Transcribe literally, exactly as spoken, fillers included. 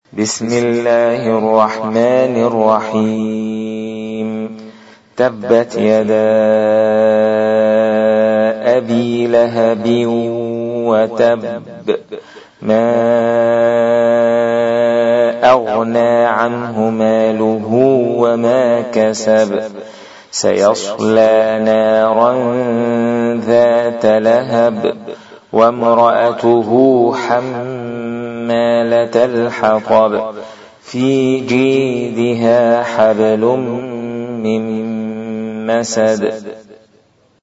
بسم الله الرحمن الرحيم تبت يدا أبي لهب وتب ما أغنى عنه ماله وما كسب سيصلى نارا ذات لهب وامرأته حمالة الحطب في جيدها حبل من مسد